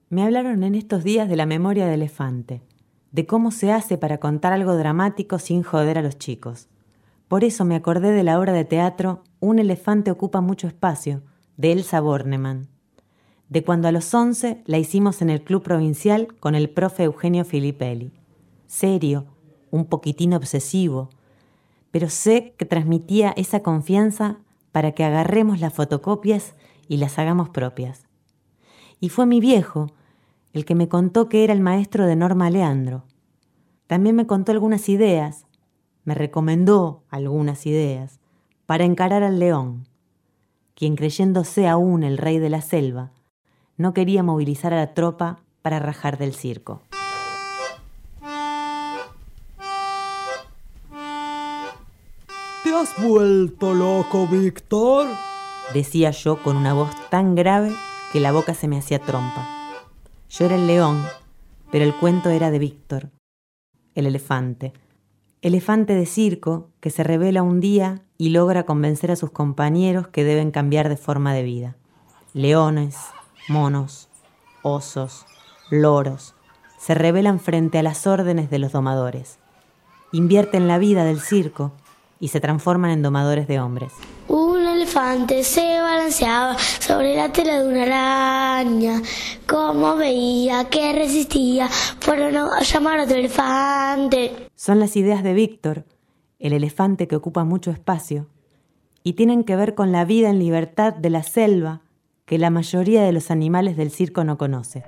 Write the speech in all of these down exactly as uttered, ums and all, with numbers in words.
Me hablaron en estos días de la memoria de elefante, de cómo se hace para contar algo dramático sin joder a los chicos. Por eso me acordé de la obra de teatro Un elefante ocupa mucho espacio, de Elsa Bornemann, de cuando a los once la hicimos en el Club Provincial con el profe Eugenio Filippelli. Serio, un poquitín obsesivo, pero sé que transmitía esa confianza para que agarremos las fotocopias y las hagamos propias. Y fue mi viejo el que me contó que era el maestro de Norma Leandro. También me contó algunas ideas, me recomendó algunas ideas para encarar al león, quien creyéndose aún el rey de la selva, no quería movilizar a la tropa para rajar del circo. ¿Te has vuelto loco, Víctor?, decía yo con una voz tan grave que la boca se me hacía trompa. Yo era el león, pero el cuento era de Víctor, el elefante. Elefante de circo que se revela un día y logra convencer a sus compañeros que deben cambiar de forma de vida. Leones, monos, osos, loros, se rebelan frente a las órdenes de los domadores. Invierten la vida del circo y se transforman en domadores de hombres. Un elefante se balanceaba sobre la tela de una araña. Como veía que resistía, fueron a llamar a otro elefante. Son las ideas de Víctor, el elefante que ocupa mucho espacio, y tienen que ver con la vida en libertad de la selva que la mayoría de los animales del circo no conoce.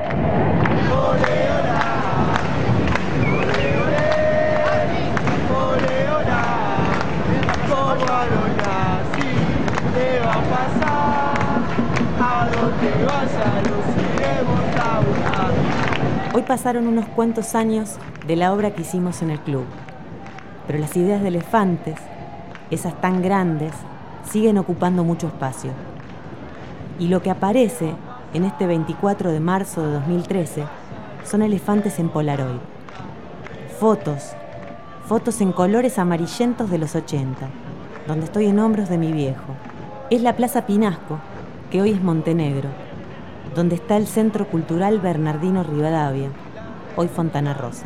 Hoy pasaron unos cuantos años de la obra que hicimos en el club, pero las ideas de elefantes, esas tan grandes, siguen ocupando mucho espacio. Y lo que aparece en este veinticuatro de marzo de dos mil trece son elefantes en Polaroid. Fotos, fotos en colores amarillentos de los ochenta, donde estoy en hombros de mi viejo. Es la Plaza Pinasco, que hoy es Montenegro, donde está el Centro Cultural Bernardino Rivadavia, hoy Fontana Rosa.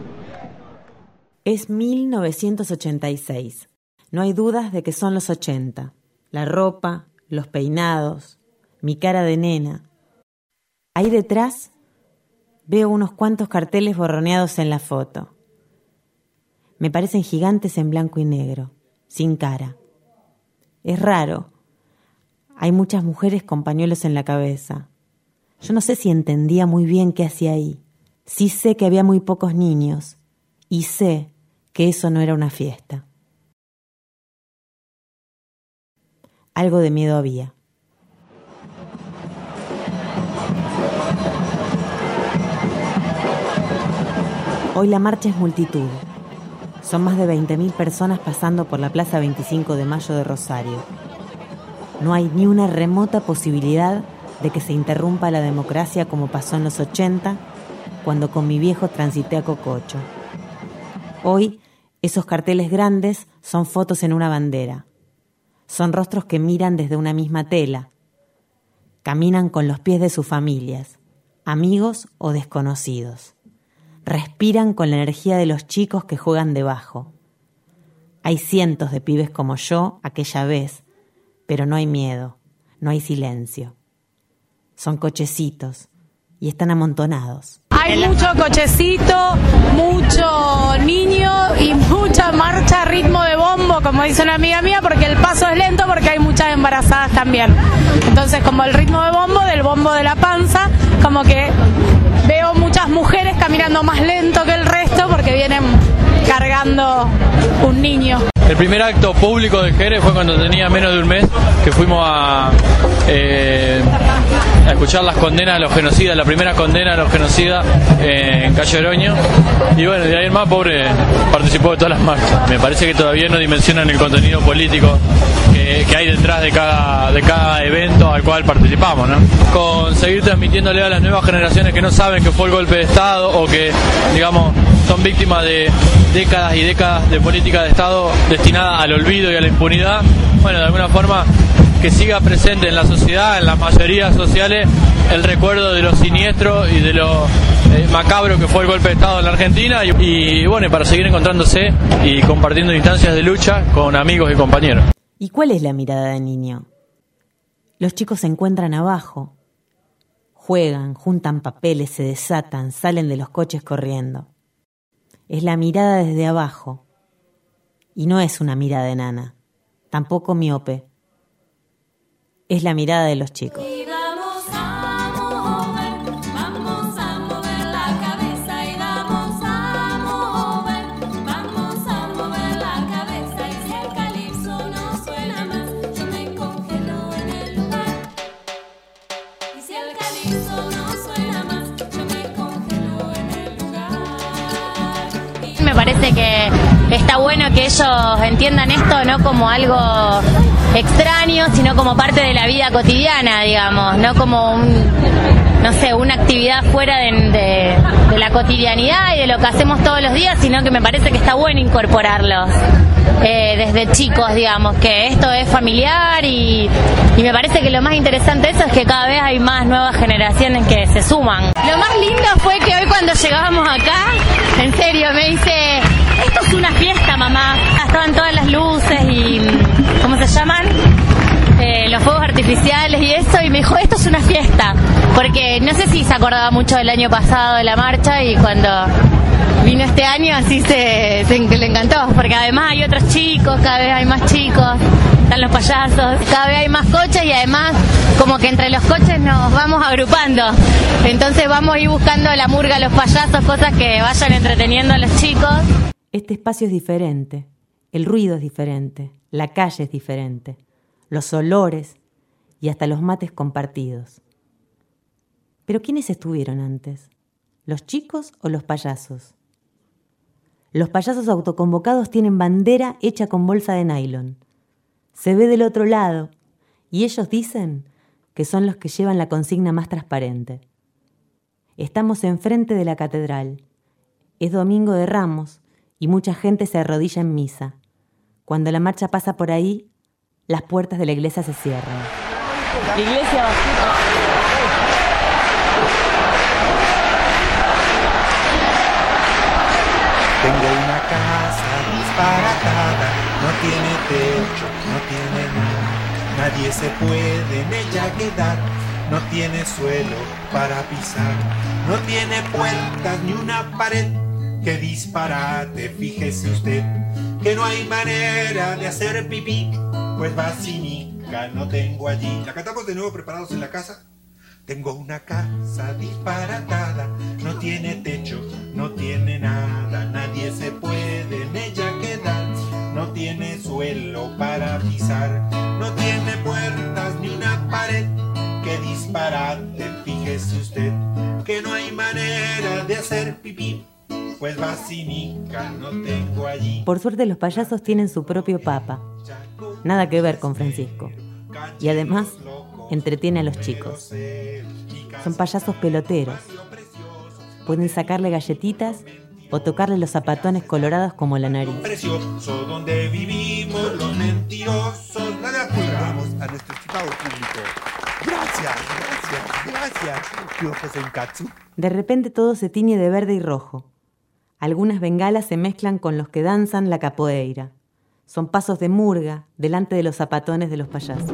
Es mil novecientos ochenta y seis. No hay dudas de que son los ochenta. La ropa, los peinados, mi cara de nena. Ahí detrás veo unos cuantos carteles borroneados en la foto. Me parecen gigantes en blanco y negro, sin cara. Es raro. Hay muchas mujeres con pañuelos en la cabeza. Yo no sé si entendía muy bien qué hacía ahí. Sí sé que había muy pocos niños y sé que eso no era una fiesta. Algo de miedo había. Hoy la marcha es multitud. Son más de veinte mil personas pasando por la Plaza veinticinco de Mayo de Rosario. No hay ni una remota posibilidad de que se interrumpa la democracia como pasó en los ochenta, cuando con mi viejo transité a Cococho. Hoy, esos carteles grandes son fotos en una bandera. Son rostros que miran desde una misma tela. Caminan con los pies de sus familias, amigos o desconocidos. Respiran con la energía de los chicos que juegan debajo. Hay cientos de pibes como yo aquella vez, pero no hay miedo, no hay silencio. Son cochecitos y están amontonados. Hay mucho cochecito, mucho niño y mucha marcha a ritmo de bombo, como dice una amiga mía, porque el paso es lento porque hay muchas embarazadas también. Entonces, como el ritmo de bombo, del bombo de la panza, como que veo muchas mujeres caminando más lento que el resto porque vienen cargando un niño. El primer acto público de Jerez fue cuando tenía menos de un mes, que fuimos a, eh, a escuchar las condenas a los genocidas, la primera condena a los genocidas eh, en Calle Oroño. Y bueno, de ahí en más, pobre, participó de todas las marchas. Me parece que todavía no dimensionan el contenido político que, que hay detrás de cada, de cada evento al cual participamos, ¿no? Con seguir transmitiéndole a las nuevas generaciones que no saben que fue el golpe de Estado o que, digamos, son víctimas de décadas y décadas de política de Estado destinada al olvido y a la impunidad. Bueno, de alguna forma que siga presente en la sociedad, en las mayorías sociales, el recuerdo de lo siniestro y de lo eh, macabro que fue el golpe de Estado en la Argentina, y, y bueno, para seguir encontrándose y compartiendo instancias de lucha con amigos y compañeros. ¿Y cuál es la mirada del niño? Los chicos se encuentran abajo, juegan, juntan papeles, se desatan, salen de los coches corriendo. Es la mirada desde abajo, y no es una mirada enana, tampoco miope. Es la mirada de los chicos. Me parece que está bueno que ellos entiendan esto no como algo extraño, sino como parte de la vida cotidiana, digamos, no como un, no sé, una actividad fuera de, de, de la cotidianidad y de lo que hacemos todos los días, sino que me parece que está bueno incorporarlos eh, desde chicos, digamos, que esto es familiar y, y me parece que lo más interesante de eso es que cada vez hay más nuevas generaciones que se suman. Lo más lindo fue que hoy cuando llegábamos acá, en serio, me dice, esto es una fiesta, mamá. Estaban todas las luces y, ¿cómo se llaman? Eh, los fuegos artificiales y eso, y me dijo, esto es una fiesta. Porque no sé si se acordaba mucho del año pasado de la marcha, y cuando vino este año así se, se le encantó, porque además hay otros chicos, cada vez hay más chicos, están los payasos, cada vez hay más coches y además como que entre los coches nos vamos agrupando. Entonces vamos a ir buscando la murga, los payasos, cosas que vayan entreteniendo a los chicos. Este espacio es diferente, el ruido es diferente, la calle es diferente, los olores y hasta los mates compartidos. ¿Pero quiénes estuvieron antes? ¿Los chicos o los payasos? Los payasos autoconvocados tienen bandera hecha con bolsa de nylon. Se ve del otro lado y ellos dicen que son los que llevan la consigna más transparente. Estamos enfrente de la catedral. Es domingo de Ramos y mucha gente se arrodilla en misa. Cuando la marcha pasa por ahí, las puertas de la iglesia se cierran. La iglesia bajita. Tengo una casa disparatada, no tiene techo, no tiene nada, nadie se puede en ella quedar, no tiene suelo para pisar, no tiene puertas ni una pared. ¡Qué disparate! Fíjese usted que no hay manera de hacer pipí, pues vacinica no tengo allí. ¿La cantamos de nuevo preparados en la casa? Tengo una casa disparatada, no tiene techo, no tiene nada, nadie se puede en ella quedar, no tiene suelo para pisar, no tiene puertas ni una pared. ¡Qué disparate! Fíjese usted que no hay manera de hacer pipí, pues vacinica no tengo allí. Por suerte los payasos tienen su propio papa, nada que ver con Francisco, y además entretiene a los chicos. Son payasos peloteros. Pueden sacarle galletitas o tocarle los zapatones colorados como la nariz. Precioso donde vivimos los mentirosos. La de acudamos a nuestro estimado público. Gracias, gracias, gracias. De repente todo se tiñe de verde y rojo. Algunas bengalas se mezclan con los que danzan la capoeira. Son pasos de murga delante de los zapatones de los payasos.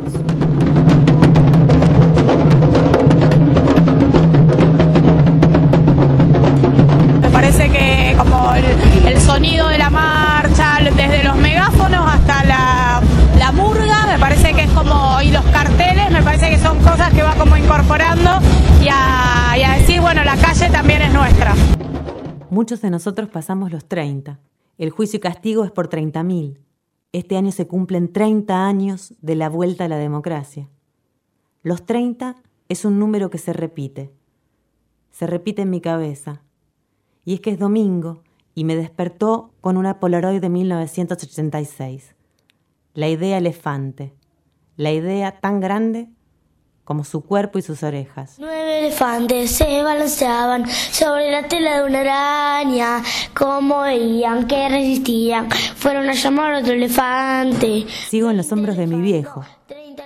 Me parece que como el, el sonido de la marcha, desde los megáfonos hasta la, la murga, me parece que es como, y los carteles, me parece que son cosas que va como incorporando y a, y a decir, bueno, la calle también es nuestra. Muchos de nosotros pasamos los treinta. El juicio y castigo es por treinta mil. Este año se cumplen treinta años de la vuelta a la democracia. Los treinta es un número que se repite. Se repite en mi cabeza. Y es que es domingo y me despertó con una Polaroid de mil novecientos ochenta y seis. La idea elefante. La idea tan grande como su cuerpo y sus orejas. Nueve elefantes se balanceaban sobre la tela de una araña. Como veían que resistían, fueron a llamar a otro elefante. Sigo en los hombros de mi viejo.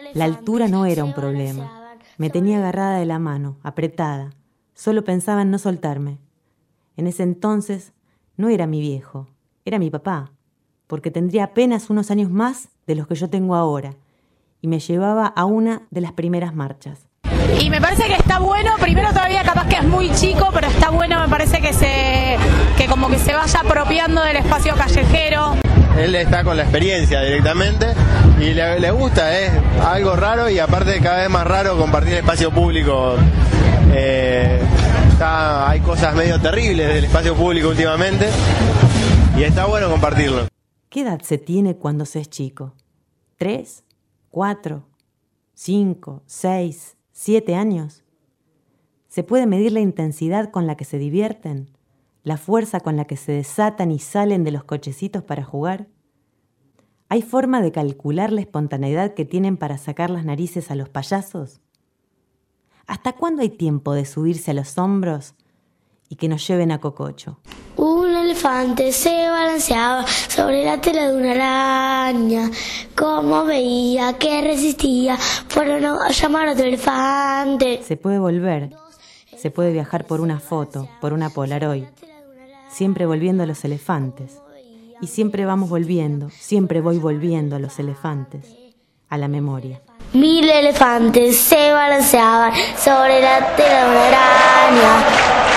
La altura no era un problema. Me tenía agarrada de la mano, apretada. Solo pensaba en no soltarme. En ese entonces no era mi viejo, era mi papá, porque tendría apenas unos años más de los que yo tengo ahora, y me llevaba a una de las primeras marchas. Y me parece que está bueno, primero todavía capaz que es muy chico, pero está bueno, me parece que se que como que se vaya apropiando del espacio callejero. Él está con la experiencia directamente y le, le gusta, es algo raro y aparte cada vez más raro compartir espacio público. Eh, está, hay cosas medio terribles del espacio público últimamente y está bueno compartirlo. ¿Qué edad se tiene cuando se es chico? ¿Tres? ¿Cuatro? ¿Cinco? ¿Seis? ¿Siete años? ¿Se puede medir la intensidad con la que se divierten? ¿La fuerza con la que se desatan y salen de los cochecitos para jugar? ¿Hay forma de calcular la espontaneidad que tienen para sacar las narices a los payasos? ¿Hasta cuándo hay tiempo de subirse a los hombros y que nos lleven a cococho? Un elefante se balanceaba sobre la tela de una araña. Como veía que resistía, fueron a llamar a otro elefante. Se puede volver, se puede viajar por una foto, por una Polaroid, siempre volviendo a los elefantes. Y siempre vamos volviendo, siempre voy volviendo a los elefantes, a la memoria. Mil elefantes se balanceaban sobre la tela de una araña.